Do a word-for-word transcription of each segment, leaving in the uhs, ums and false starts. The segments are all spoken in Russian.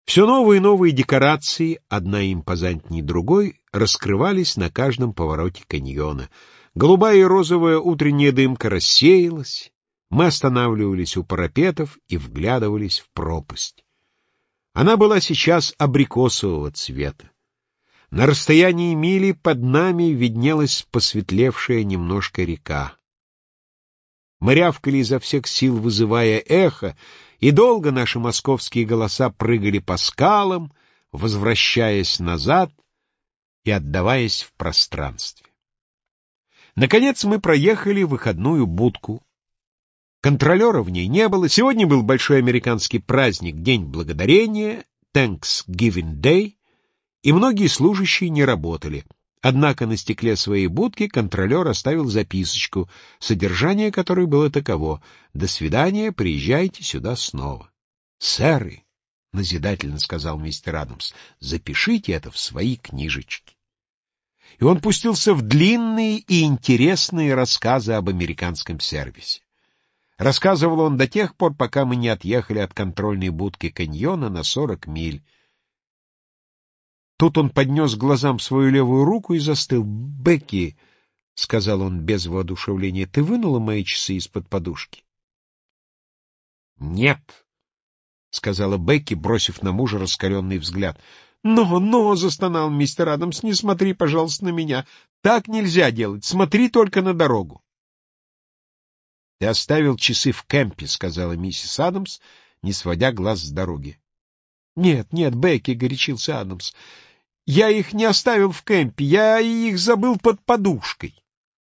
Все новые и новые декорации, одна импозантней другой, раскрывались на каждом повороте каньона. Голубая и розовая утренняя дымка рассеялась. Мы останавливались у парапетов и вглядывались в пропасть. Она была сейчас абрикосового цвета. На расстоянии мили под нами виднелась посветлевшая немножко река. Мы рявкали изо всех сил, вызывая эхо, и долго наши московские голоса прыгали по скалам, возвращаясь назад и отдаваясь в пространстве. Наконец мы проехали выходную будку. Контролера в ней не было. Сегодня был большой американский праздник, День Благодарения, Thanksgiving Day, и многие служащие не работали. Однако на стекле своей будки контролер оставил записочку, содержание которой было таково: «До свидания, приезжайте сюда снова». «Сэры», — назидательно сказал мистер Адамс, — «запишите это в свои книжечки». И он пустился в длинные и интересные рассказы об американском сервисе. Рассказывал он до тех пор, пока мы не отъехали от контрольной будки каньона на сорок миль. Тут он поднес к глазам свою левую руку и застыл. «Бекки», — сказал он без воодушевления, — «ты вынула мои часы из-под подушки?» «Нет», — сказала Бекки, бросив на мужа раскаленный взгляд. «Но, но», — застонал мистер Адамс, — «не смотри, пожалуйста, на меня. Так нельзя делать. Смотри только на дорогу». «Ты оставил часы в кемпе», — сказала миссис Адамс, не сводя глаз с дороги. «Нет, нет, Бекки», — горячился Адамс, — «я их не оставил в кемпе, я их забыл под подушкой».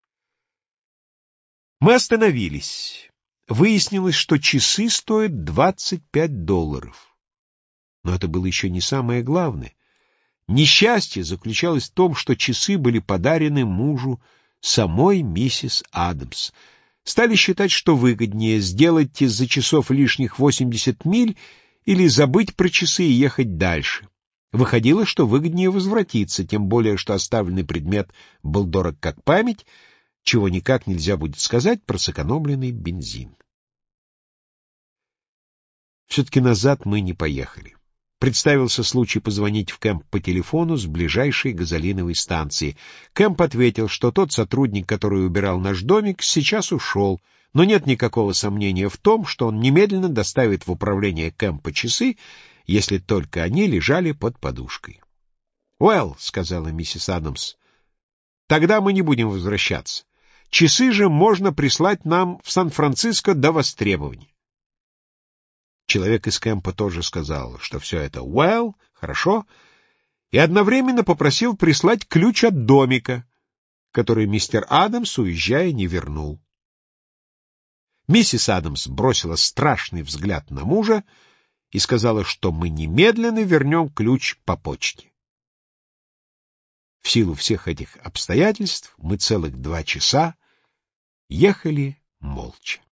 Мы остановились. Выяснилось, что часы стоят двадцать пять долларов. Но это было еще не самое главное. Несчастье заключалось в том, что часы были подарены мужу самой миссис Адамс. Стали считать, что выгоднее сделать из-за часов лишних восемьдесят миль или забыть про часы и ехать дальше. Выходило, что выгоднее возвратиться, тем более, что оставленный предмет был дорог как память, чего никак нельзя будет сказать про сэкономленный бензин. Все-таки назад мы не поехали. Представился случай позвонить в Кэмп по телефону с ближайшей газолиновой станции. Кэмп ответил, что тот сотрудник, который убирал наш домик, сейчас ушел, но нет никакого сомнения в том, что он немедленно доставит в управление Кэмпа часы, если только они лежали под подушкой. «Уэлл», — сказала миссис Адамс, — «тогда мы не будем возвращаться. Часы же можно прислать нам в Сан-Франциско до востребования». Человек из Кэмпа тоже сказал, что все это «well», хорошо, и одновременно попросил прислать ключ от домика, который мистер Адамс, уезжая, не вернул. Миссис Адамс бросила страшный взгляд на мужа и сказала, что мы немедленно вернем ключ по почте. В силу всех этих обстоятельств мы целых два часа ехали молча.